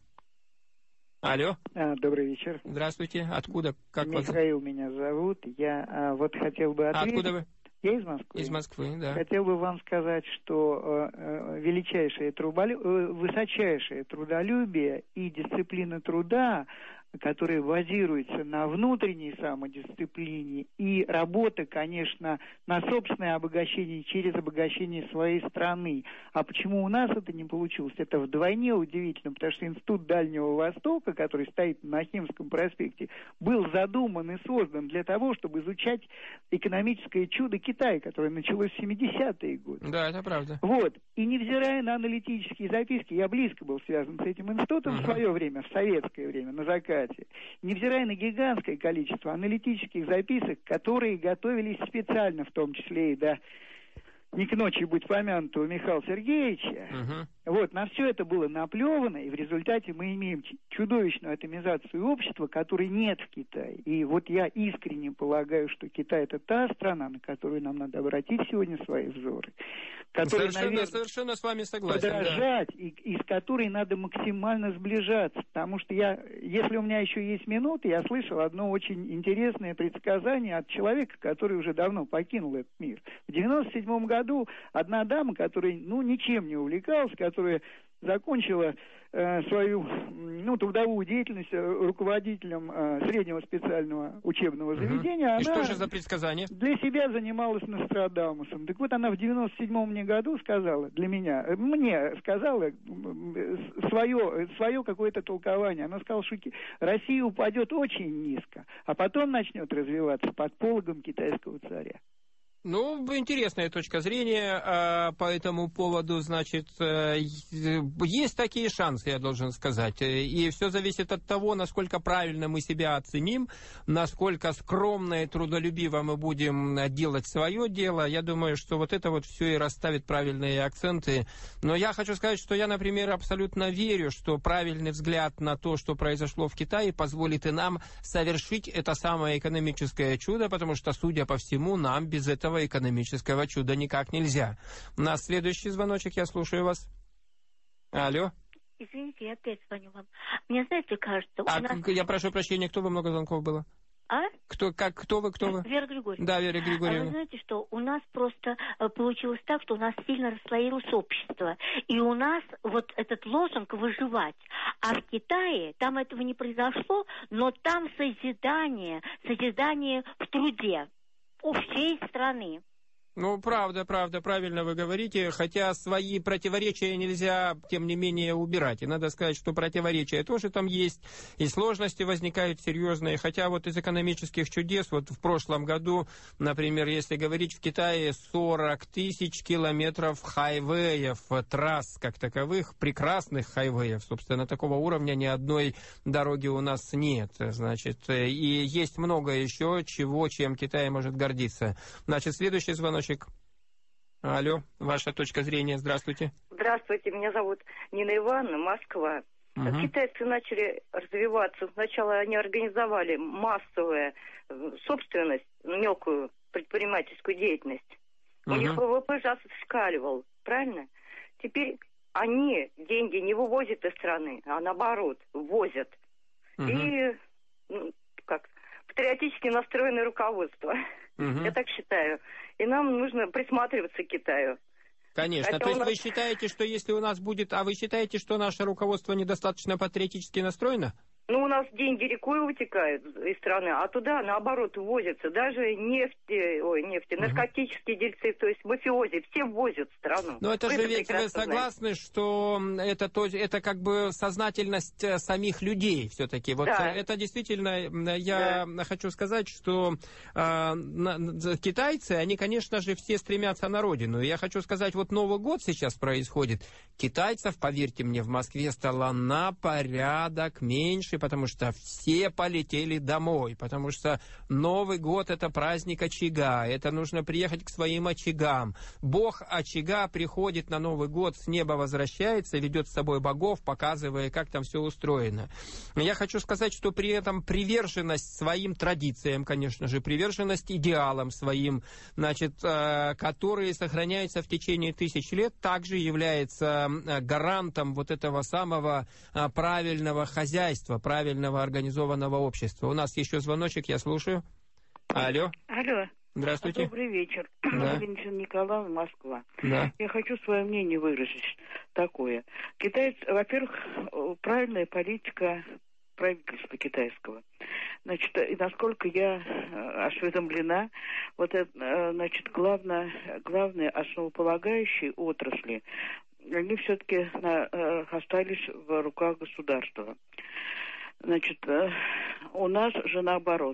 Speaker 2: Алло.
Speaker 20: А, добрый вечер.
Speaker 2: Здравствуйте. Откуда? Как
Speaker 20: Михаил
Speaker 2: вас?
Speaker 20: Меня зовут. Я а, вот хотел бы ответить.
Speaker 2: Откуда вы?
Speaker 20: Я из Москвы.
Speaker 2: Из Москвы, да.
Speaker 20: Хотел бы вам сказать, что э, величайшее трудолю... э, высочайшее трудолюбие и дисциплина труда, которая базируется на внутренней самодисциплине, и работа, конечно, на собственное обогащение через обогащение своей страны. А почему у нас это не получилось? Это вдвойне удивительно, потому что Институт Дальнего Востока, который стоит на Химском проспекте, был задуман и создан для того, чтобы изучать экономическое чудо Китая, которое началось в семидесятые годы.
Speaker 2: Да, это правда.
Speaker 20: Вот. И невзирая на аналитические записки, я близко был связан с этим институтом uh-huh. в свое время, в советское время, на закате. Невзирая на гигантское количество аналитических записок, которые готовились специально, в том числе и до не к ночи будь помянутого Михаила Сергеевича, uh-huh. вот, на все это было наплевано, и в результате мы имеем чудовищную атомизацию общества, которой нет в Китае. И вот я искренне полагаю, что Китай — это та страна, на которую нам надо обратить сегодня свои взоры, которой,
Speaker 2: совершенно,
Speaker 20: наверное,
Speaker 2: совершенно с вами согласен,
Speaker 20: подражать,
Speaker 2: да.
Speaker 20: и, и с которой надо максимально сближаться. Потому что я, если у меня еще есть минуты, я слышал одно очень интересное предсказание от человека, который уже давно покинул этот мир. В девяносто седьмом году одна дама, которая, ну, ничем не увлекалась, которая закончила э, свою, ну, трудовую деятельность руководителем э, среднего специального учебного заведения.
Speaker 2: Угу. И
Speaker 20: она
Speaker 2: что же за предсказание?
Speaker 20: Для себя занималась Нострадамусом. Так вот, она в девяносто седьмом мне году сказала, для меня, мне сказала свое, свое какое-то толкование. Она сказала, что Россия упадет очень низко, а потом начнет развиваться под пологом китайского царя.
Speaker 2: Ну, интересная точка зрения э, по этому поводу, значит, э, есть такие шансы, я должен сказать, и все зависит от того, насколько правильно мы себя оценим, насколько скромно и трудолюбиво мы будем делать свое дело. Я думаю, что вот это вот все и расставит правильные акценты. Но я хочу сказать, что я, например, абсолютно верю, что правильный взгляд на то, что произошло в Китае, позволит и нам совершить это самое экономическое чудо, потому что, судя по всему, нам без этого экономического чуда никак нельзя. У нас следующий звоночек, я слушаю вас. Алло.
Speaker 4: Извините, я опять звоню вам. Мне, знаете, кажется...
Speaker 2: А,
Speaker 4: у нас...
Speaker 2: Я прошу прощения, кто бы много звонков было?
Speaker 4: А?
Speaker 2: Кто, как, кто вы, кто вы?
Speaker 4: Вера Григорьевна.
Speaker 2: Да, Вера Григорьевна.
Speaker 4: А вы знаете, что у нас просто получилось так, что у нас сильно расслоилось общество. И у нас вот этот лозунг «выживать». А в Китае там этого не произошло, но там созидание, созидание в труде у всей страны.
Speaker 2: Ну, правда, правда, правильно вы говорите, хотя свои противоречия нельзя, тем не менее, убирать. И надо сказать, что противоречия тоже там есть, и сложности возникают серьезные. Хотя вот из экономических чудес, вот в прошлом году, например, если говорить, в Китае сорок тысяч километров хайвеев, трасс как таковых, прекрасных хайвеев. Собственно, такого уровня ни одной дороги у нас нет. Значит, и есть много еще чего, чем Китай может гордиться. Значит, следующий звонок. Алло, ваша точка зрения, здравствуйте.
Speaker 21: Здравствуйте, меня зовут Нина Ивановна, Москва. Угу. Китайцы начали развиваться. Сначала они организовали массовую собственность, мелкую предпринимательскую деятельность. Угу. У них ВВП зашкаливал, правильно? Теперь они деньги не вывозят из страны, а наоборот, ввозят. Угу. И, ну, как, патриотически настроенное руководство. Угу. Я так считаю. И нам нужно присматриваться к Китаю.
Speaker 2: Конечно.
Speaker 21: Хотя
Speaker 2: То есть
Speaker 21: нас...
Speaker 2: вы считаете, что если у нас будет... А вы считаете, что наше руководство недостаточно патриотически настроено?
Speaker 21: Ну, у нас деньги рекой вытекают из страны, а туда, наоборот, ввозятся. Даже нефти, ой, нефти, uh-huh. наркотические дельцы, то есть мафиози, все ввозят в страну.
Speaker 2: Но это
Speaker 21: вы
Speaker 2: же
Speaker 21: это
Speaker 2: ведь вы согласны, знаете. Что это, то, это как бы сознательность самих людей все-таки. Вот да. Это действительно, я да. хочу сказать, что э, на, китайцы, они, конечно же, все стремятся на родину. Я хочу сказать, вот Новый год сейчас происходит. Китайцев, поверьте мне, в Москве стало на порядок меньше, потому что все полетели домой, потому что Новый год — это праздник очага, это нужно приехать к своим очагам. Бог очага приходит на Новый год, с неба возвращается, ведет с собой богов, показывая, как там все устроено. Я хочу сказать, что при этом приверженность своим традициям, конечно же, приверженность идеалам своим, значит, которые сохраняются в течение тысяч лет, также является гарантом вот этого самого правильного хозяйства, правильного организованного общества. У нас еще звоночек, я слушаю. Алло.
Speaker 22: Алло.
Speaker 2: Здравствуйте.
Speaker 22: Добрый вечер.
Speaker 2: Да.
Speaker 22: Валентина Николаевна, Москва.
Speaker 2: Да.
Speaker 22: Я хочу свое мнение выразить такое. Китайцы, во-первых, правильная политика правительства китайского. Значит, и насколько я осведомлена, вот это, значит, главное, главные основополагающие отрасли, они все-таки на, остались в руках государства. Значит, у нас же наоборот.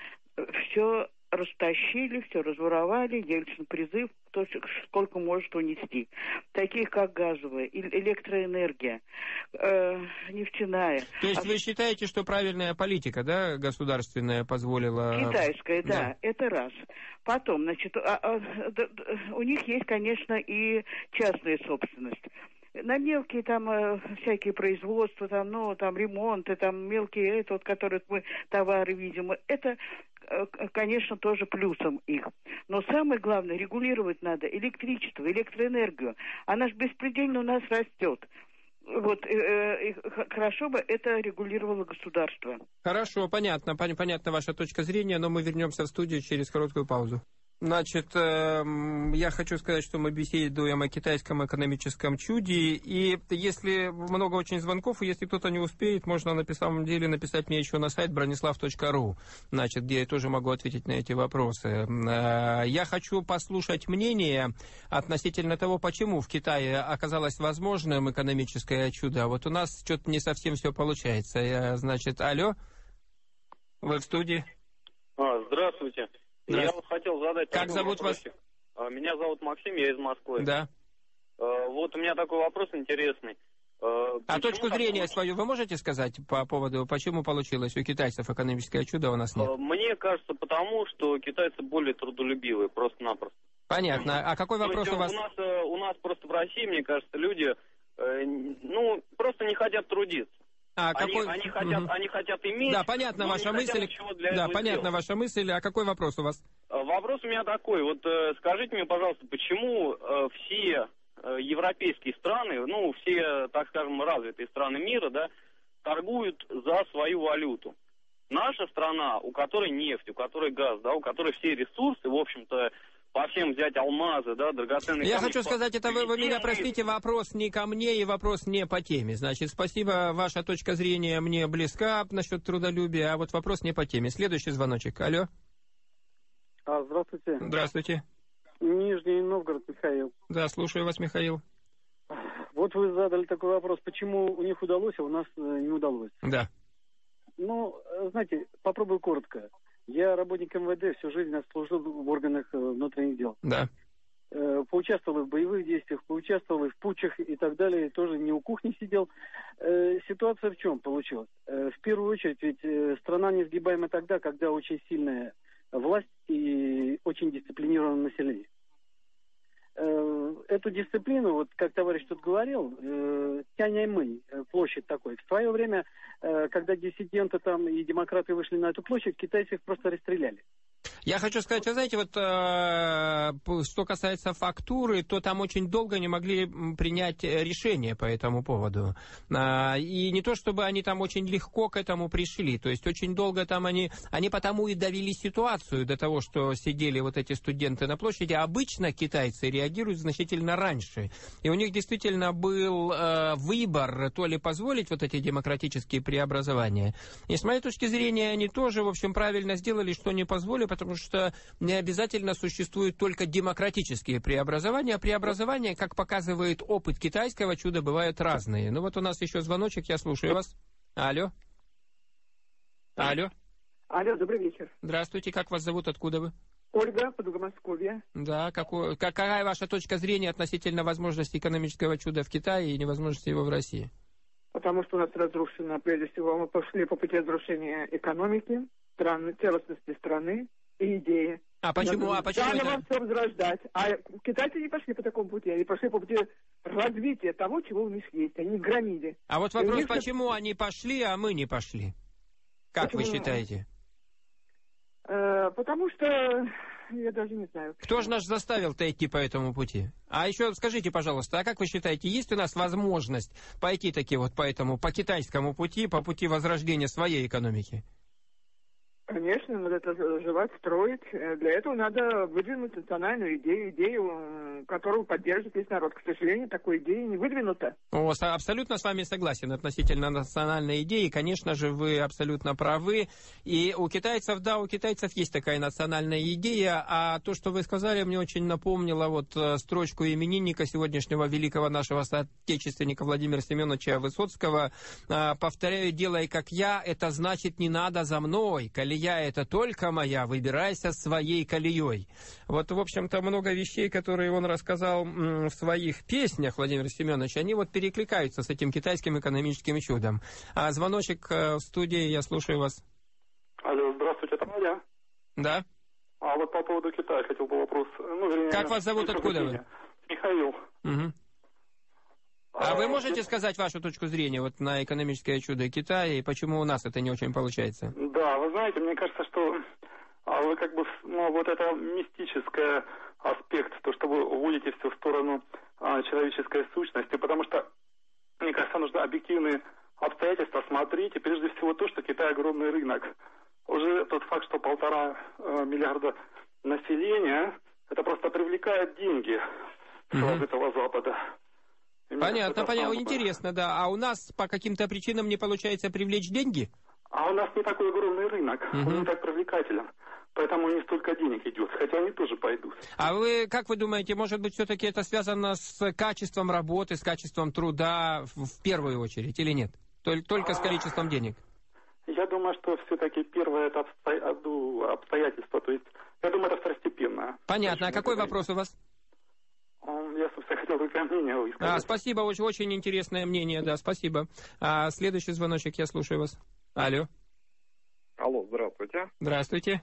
Speaker 22: Все растащили, все разворовали, Ельцин призыв, кто сколько может унести. Таких как газовая, электроэнергия, э, нефтяная.
Speaker 2: То есть
Speaker 22: а...
Speaker 2: вы считаете, что правильная политика, да, государственная позволила...
Speaker 22: Китайская, да,
Speaker 2: да,
Speaker 22: это раз. Потом, значит, а, а, да, у них есть, конечно, и частная собственность. На мелкие там э, всякие производства, там, ну, там ремонты, там мелкие, это вот, которые мы товары видим, это, э, конечно, тоже плюсом их. Но самое главное, регулировать надо электричество, электроэнергию. Она же беспредельно у нас растет. Вот, э, э, хорошо бы это регулировало государство.
Speaker 2: Хорошо, понятно, пон- понятна ваша точка зрения, но мы вернемся в студию через короткую паузу. Значит, я хочу сказать, что мы беседуем о китайском экономическом чуде, и если много очень звонков, и если кто-то не успеет, можно на самом деле написать мне еще на сайт бронислав точка ру, значит, где я тоже могу ответить на эти вопросы. Я хочу послушать мнение относительно того, почему в Китае оказалось возможным экономическое чудо. Вот у нас что-то не совсем все получается. Я, значит, алло, вы в студии?
Speaker 12: А, здравствуйте. Я вот хотел задать...
Speaker 2: Как зовут
Speaker 12: вопросик. вас? Меня зовут Максим, я из Москвы.
Speaker 2: Да.
Speaker 12: Вот у меня такой вопрос интересный.
Speaker 2: А точку зрения свою вы можете сказать по поводу, почему получилось у китайцев экономическое чудо, а у нас нет?
Speaker 12: Мне кажется, потому что китайцы более трудолюбивые, просто-напросто.
Speaker 2: Понятно. А какой вопрос у вас?
Speaker 12: У нас, у нас просто в России, мне кажется, люди, ну, просто не хотят трудиться.
Speaker 2: А
Speaker 12: они,
Speaker 2: какой...
Speaker 12: они, хотят, угу. они хотят иметь...
Speaker 2: Да, понятно ваша мысль. Да, понятна ваша мысль. А какой вопрос у вас?
Speaker 12: Вопрос у меня такой. Вот э, скажите мне, пожалуйста, почему э, все э, европейские страны, ну, все, так скажем, развитые страны мира, да, торгуют за свою валюту? наша страна, у которой нефть, у которой газ, да, у которой все ресурсы, в общем-то, по всем взять алмазы, да, драгоценные
Speaker 2: Я
Speaker 12: камни.
Speaker 2: хочу сказать, это вы, вы меня простите, вопрос не ко мне и вопрос не по теме. Значит, спасибо, ваша точка зрения мне близка насчет трудолюбия, а вот вопрос не по теме. Следующий звоночек. Алло.
Speaker 1: А, здравствуйте.
Speaker 2: Здравствуйте.
Speaker 1: Нижний Новгород, Михаил.
Speaker 2: Да, слушаю вас, Михаил.
Speaker 1: Вот вы задали такой вопрос, почему у них удалось, а у нас не удалось.
Speaker 2: Да.
Speaker 1: Ну, знаете, попробую коротко. Я работник эм вэ дэ, всю жизнь служил в органах внутренних дел.
Speaker 2: Да.
Speaker 1: Поучаствовал и в боевых действиях, поучаствовал и в путчах и так далее, тоже не у кухни сидел. Ситуация в чем получилась? В первую очередь, ведь страна несгибаема тогда, когда очень сильная власть и очень дисциплинированное население. Эту дисциплину, вот как товарищ тут говорил, Тяньаньмэнь, площадь такой. В свое время, когда диссиденты там и демократы вышли на эту площадь, китайцы их просто расстреляли.
Speaker 2: Я хочу сказать, вы знаете, вот э, что касается фактуры, то там очень долго не могли принять решение по этому поводу. А, и не то, чтобы они там очень легко к этому пришли. То есть очень долго там они, они потому и довели ситуацию до того, что сидели вот эти студенты на площади. Обычно китайцы реагируют значительно раньше. И у них действительно был э, выбор, то ли позволить вот эти демократические преобразования. И с моей точки зрения, они тоже, в общем, правильно сделали, что не позволили, потому что не обязательно существуют только демократические преобразования. Преобразования, как показывает опыт китайского чуда, бывают разные. Ну вот у нас еще звоночек, я слушаю вас. Алло. Алло.
Speaker 3: Алло, добрый вечер.
Speaker 2: Здравствуйте, как вас зовут, откуда вы?
Speaker 3: Ольга, Подмосковье.
Speaker 2: Да, какой, какая ваша точка зрения относительно возможности экономического чуда в Китае и невозможности его в России?
Speaker 3: Потому что у нас разрушено, прежде всего, мы пошли по пути разрушения экономики, страны, целостности страны и идеи.
Speaker 2: А почему? А почему?
Speaker 3: Заново это... все возрождать. А китайцы не пошли по такому пути, они пошли по пути развития того, чего у них есть. Они громили.
Speaker 2: А вот вопрос,
Speaker 3: них...
Speaker 2: почему они пошли, а мы не пошли? Как почему? Вы считаете?
Speaker 3: Э, потому что я даже не знаю.
Speaker 2: Кто же нас заставил-то идти по этому пути? А еще скажите, пожалуйста, а как вы считаете, есть у нас возможность пойти таки вот по этому, по китайскому пути, по пути возрождения своей экономики?
Speaker 3: Конечно, надо это развивать, строить. Для этого надо выдвинуть национальную идею, идею, которую поддержит весь народ. К сожалению, такой идеи не выдвинута.
Speaker 2: О, абсолютно с вами согласен относительно национальной идеи. Конечно же, вы абсолютно правы. И у китайцев, да, у китайцев есть такая национальная идея. А то, что вы сказали, мне очень напомнило вот строчку именинника сегодняшнего великого нашего соотечественника Владимира Семеновича Высоцкого. Повторяю, делай как я, это значит не надо за мной. Колея это только моя, выбирайся своей колеей. Вот, в общем-то, много вещей, которые он рассказал в своих песнях, Владимир Семенович, они вот перекликаются с этим китайским экономическим чудом. А звоночек в студии, я слушаю вас.
Speaker 23: Алло, здравствуйте, это Надя?
Speaker 2: Да.
Speaker 23: А вот по поводу Китая хотел бы вопрос. Ну, вернее,
Speaker 2: как вас зовут, откуда вы?
Speaker 23: Михаил.
Speaker 2: Угу. А, а вы можете сказать вашу точку зрения вот на экономическое чудо Китая и почему у нас это не очень получается?
Speaker 23: Да, вы знаете, мне кажется, что а вы как бы, ну, вот это мистический аспект, то, что вы уводите все в сторону а, человеческой сущности, потому что, мне кажется, нужно объективные обстоятельства смотреть, и прежде всего то, что Китай огромный рынок. Уже тот факт, что полтора э, миллиарда населения, это просто привлекает деньги с развитого Запада.
Speaker 2: Понятно, понятно, интересно, да. А у нас по каким-то причинам не получается привлечь деньги?
Speaker 23: А у нас не такой огромный рынок,
Speaker 2: угу.
Speaker 23: Он не так привлекателен. Поэтому не столько денег идет, хотя они тоже пойдут.
Speaker 2: А вы, как вы думаете, может быть, все-таки это связано с качеством работы, с качеством труда в первую очередь или нет? Только с количеством денег?
Speaker 23: Я думаю, что все-таки первое это обстоятельство, то есть, я думаю, это второстепенно.
Speaker 2: Понятно. А какой вопрос у вас?
Speaker 23: Я, собственно, хотел только мнение высказать.
Speaker 2: А, спасибо, очень, очень интересное мнение, да, спасибо. А, следующий звоночек, я слушаю вас. Алло.
Speaker 24: Алло, здравствуйте.
Speaker 2: Здравствуйте.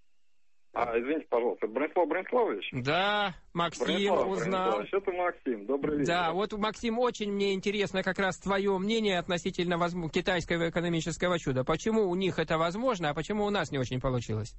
Speaker 24: А, извините, пожалуйста, Бронислав Брониславович?
Speaker 2: Да, Максим
Speaker 24: Бронислав
Speaker 2: узнал.
Speaker 24: Это Максим, добрый вечер.
Speaker 2: Да, вот, Максим, очень мне интересно как раз твое мнение относительно возможно, китайского экономического чуда. Почему у них это возможно, а почему у нас не очень получилось?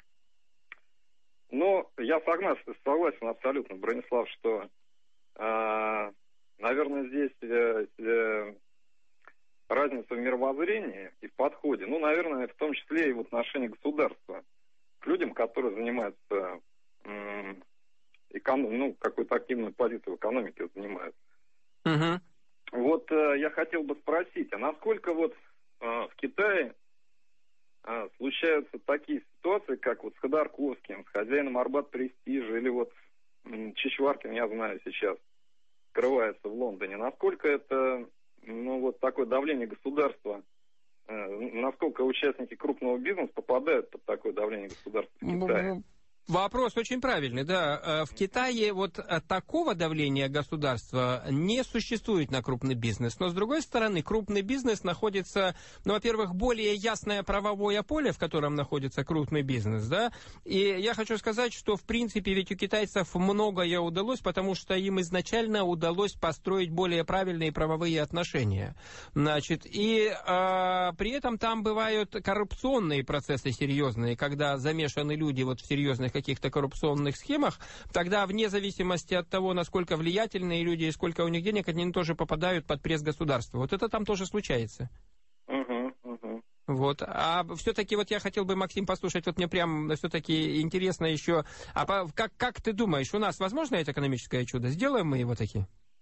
Speaker 24: Ну, я согласен, согласен абсолютно, Бронислав, что, э, наверное, здесь э, э, разница в мировоззрении и в подходе. Ну, наверное, в том числе и в отношении государства к людям, которые занимаются, м- эконом- ну, какой-то активную позицию в экономике занимают.
Speaker 2: Uh-huh.
Speaker 24: Вот э, я хотел бы спросить, а насколько вот э, в Китае э, случаются такие ситуации, как вот с Ходорковским, с хозяином Арбат Престижа, или вот э, Чичваркин, я знаю, сейчас скрывается в Лондоне. Насколько это, ну, вот такое давление государства, э, насколько участники крупного бизнеса попадают под такое давление государства в Китае?
Speaker 2: Вопрос очень правильный, да. В Китае вот такого давления государства не существует на крупный бизнес. Но, с другой стороны, крупный бизнес находится, ну, во-первых, более ясное правовое поле, в котором находится крупный бизнес, да. И я хочу сказать, что, в принципе, ведь у китайцев многое удалось, потому что им изначально удалось построить более правильные правовые отношения. Значит, и э, при этом там бывают коррупционные процессы серьезные, когда замешаны люди вот в серьезных каких-то коррупционных схемах, тогда вне зависимости от того, насколько влиятельные люди и сколько у них денег, они тоже попадают под пресс государства. Вот это там тоже случается.
Speaker 24: Uh-huh, uh-huh.
Speaker 2: Вот. А все-таки вот я хотел бы, Максим, послушать, вот мне прям все-таки интересно еще, а по, как, как ты думаешь, у нас возможно это экономическое чудо? Сделаем мы его таки?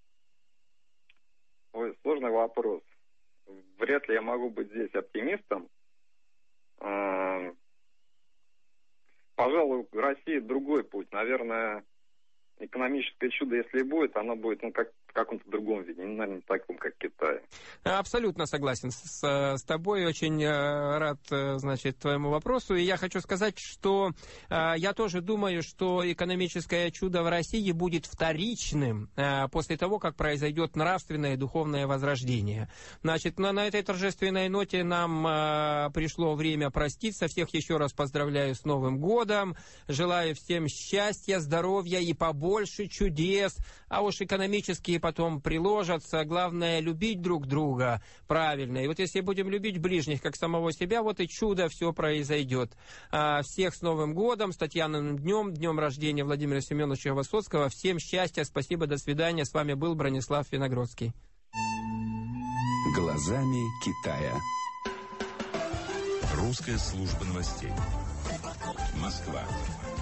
Speaker 24: Ой, сложный вопрос. Вряд ли я могу быть здесь оптимистом. Пожалуй, в России другой путь. Наверное, экономическое чудо, если и будет, оно будет, ну, как, в каком-то другом виде, не, наверное, не таком, как Китай.
Speaker 2: Абсолютно согласен с, с тобой. Очень э, рад, значит, твоему вопросу. И я хочу сказать, что э, я тоже думаю, что экономическое чудо в России будет вторичным э, после того, как произойдет нравственное и духовное возрождение. Значит, на, на этой торжественной ноте нам э, пришло время проститься. Всех еще раз поздравляю с Новым годом. Желаю всем счастья, здоровья и побольше чудес. А уж экономические потом приложатся. Главное, любить друг друга правильно. И вот если будем любить ближних, как самого себя, вот и чудо все произойдет. А, всех с Новым годом, с Татьяниным днем, днем рождения Владимира Семеновича Высоцкого. Всем счастья, спасибо, до свидания. С вами был Бронислав Виногродский.
Speaker 5: Глазами Китая. Русская служба новостей. Москва.